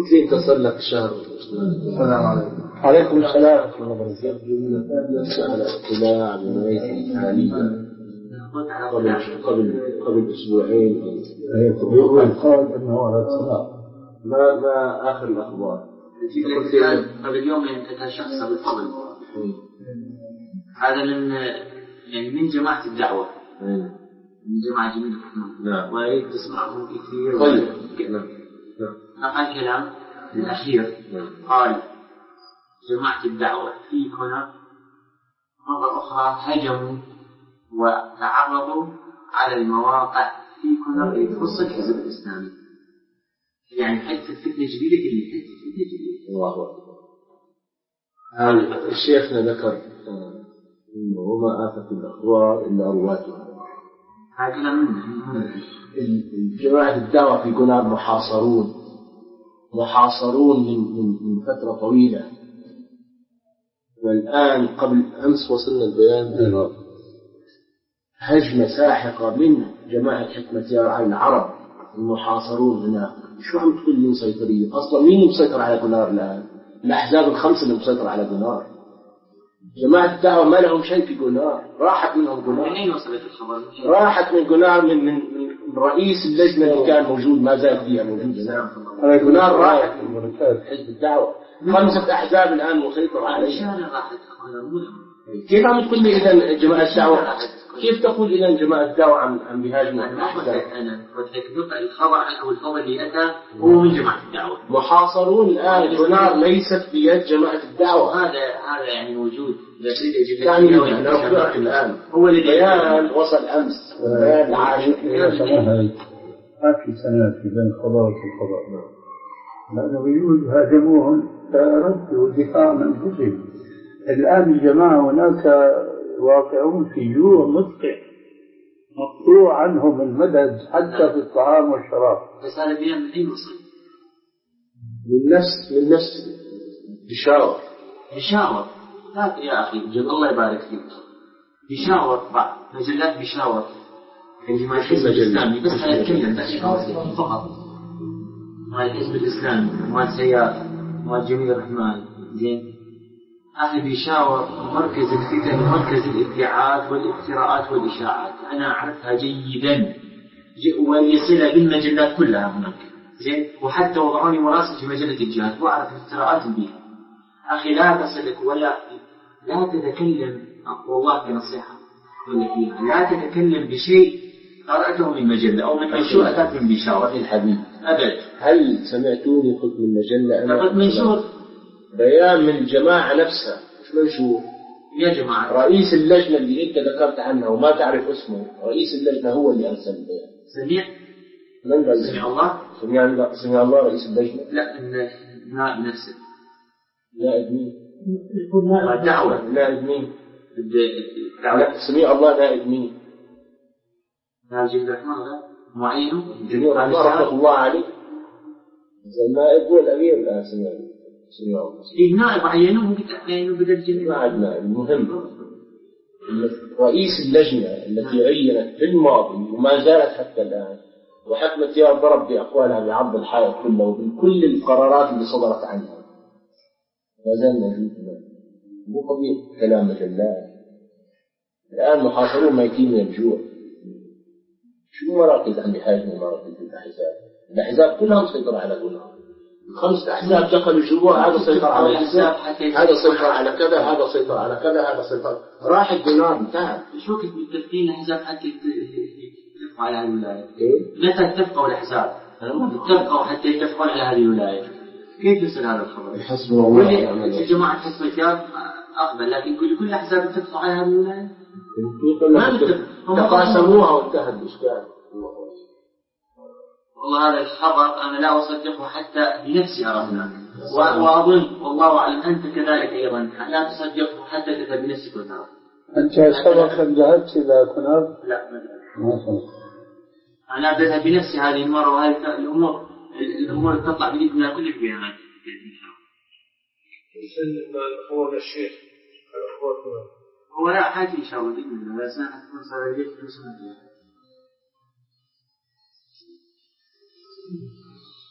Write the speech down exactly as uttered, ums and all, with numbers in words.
قلت لي انت صار لك شهر. السلام عليكم. عليكم السلام ورحمة الله وبركاته. على اطلاع بميت حاليا قبل قبل قبل اسبوعين هو قال انه على اطلاع. ما ما اخر الاخبار قبل يومين كتب شخص بالفضل هذا من يعني من جماعة الدعوة من جماعة جميل الرحمن. نعم. وأريد تسمعهم كثير. طيب. نعم. نعم. الكلام الأخير. نعم. قال جماعة الدعوة في هنا مرة أخرى هجموا وتعرضوا على المواقع في كنا يخص الحزب الإسلامي. يعني حتى الفتنة جديدة كلمة حتى الفتنة جديدة. الله أكبر. هل الشيخنا ذكر إنه وما آفة الأخبار إلا رواتها. هكذا منه. جماعة الدعوة في كنا محاصرون محاصرون من من من فترة طويلة. والآن قبل أمس وصلنا البيان هجمة ساحقة من جماعة حكمة العرب المحاصرون هناك. شو عم تقول لي مسيطرين؟ أصلا مين مسيطر على جنار الآن؟ الأحزاب الخمسة اللي مسيطر على جنار. جماعة الدعوة ما لهم شيء في جنار، راحت منهم جنار. منين وصلت الخبر؟ راحت من جنار من من من رئيس اللجنة اللي كان موجود ما زال فيها موجود. جنار راحت من حزب الدعوة. خمسة أحزاب الآن مسيطرة عليها. كيف عم تقول لي إذا جماعة الدعوة؟ كيف تقول إذا جماعة الدعوة عن عن بهاجم الأحزاب؟ أنا وتذكر الخبر أو الخبر اللي أتى هو من جماعة الدعوة. محاصرون الآن جنار ليست بيد جماعة الدعوة. هذا هذا يعني موجود. يعني نرجع الآن هو اللي بيان وصل أمس بيان العاشر. ما في سنة في بين الخبر والخبر. لأنه يقول هاجموهم فردوا الدفاع عن أنفسهم. الآن الجماعة هناك واقعون في جوع مدقع مقطوع عنهم المدد حتى في الطعام والشراب. بس هذا بيان من أي وصل؟ من نفس من نفس بشاور بشاور. لا يا أخي جل الله يبارك فيك. بشاور بعض مجلات بشاور عندما الحزب الإسلامي بس أنا أتكلم فقط. مع الحزب الإسلامي مع سيار مع جميل الرحمن زين. أهل بيشاور مركز الفتن مركز الادعاءات والافتراءات والإشاعات. أنا أعرفها جيدا ويصل بالمجلات كلها هناك زين. وحتى وضعوني مراسل في مجلة الجهاد وأعرف الافتراءات بها. أخي لا تصلك ولا لا تتكلم والله بنصيحة لا تتكلم بشيء قرأته من مجلة أو من منشور أتاك من بيشاور الحبيب أبد. هل سمعتوني قلت من مجلة؟ أنا قلت منشور بيان من الجماعة نفسها مش منشور. يا جماعة رئيس اللجنة اللي أنت ذكرت عنها وما تعرف اسمه رئيس اللجنة هو اللي أرسل البيان. سمع من قال سمع الله؟ سمع الله سمع الله رئيس اللجنة. لا النائب نفسه. نائب مين؟ الدعوة. نائب مين؟ الدعوة. سمع الله نائب مين؟ نائب جميل الرحمن لا معينه جميل الرحمن رحمة الله عليه. النائب هو الأمير الآن سمع سمع الله. النائب عينه ممكن تعينه بدل جميل. ما عندنا المهم رئيس اللجنة التي عينت في الماضي وما زالت حتى الآن وحكمة يا ضرب بأقوالها بعرض الحائط كله وبكل القرارات اللي صدرت عنها ما زالنا فيه. مو قضية كلام مجلات. الآن محاصرون ميتين من الجوع. شو مراكز عندي حاجة من مراكز الأحزاب؟ الأحزاب كلها مسيطرة على دولها. خمس أحزاب دخلوا جوا. هذا سيطر على الحزاب هذا سيطر على كذا هذا سيطر على كذا هذا سيطر راح الدينار انتهى. شو كنت متفقين الأحزاب حتى يتفقوا على هذه الولاية؟ إيه؟ متى اتفقوا الأحزاب؟ اتفقوا حتى يتفقون على هذه الولاية. كيف يصير هذا الخبر؟ حسبنا الله ونعم الوكيل. جماعة حزب الكاف أقبل لكن كل كل الأحزاب اتفقوا على هذه الولاية. ما اتفقوا تقاسموها وانتهى الإشكال. والله هذا الخبر أنا لا أصدقه حتى بنفسي أرى هناك وأظن والله أعلم أنت كذلك أيضا لا تصدقه حتى أنت بنفسك وترى. أنت سبقا ذهبت إلى كنار؟ لا ما سبق. أنا أذهب بنفسي هذه المرة وهذه الأمور الأمور تطلع بإذن الله كل البيانات. يسلم مع الأخوة الشيخ الأخوة هو لا حاجة إن شاء الله بإذن الله لا سنة تكون صار البيت في سنة.